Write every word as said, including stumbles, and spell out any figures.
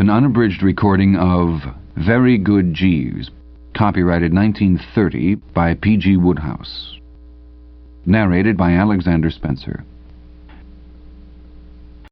An unabridged recording of Very Good Jeeves, copyrighted nineteen thirty by P. G. Wodehouse. Narrated by Alexander Spencer.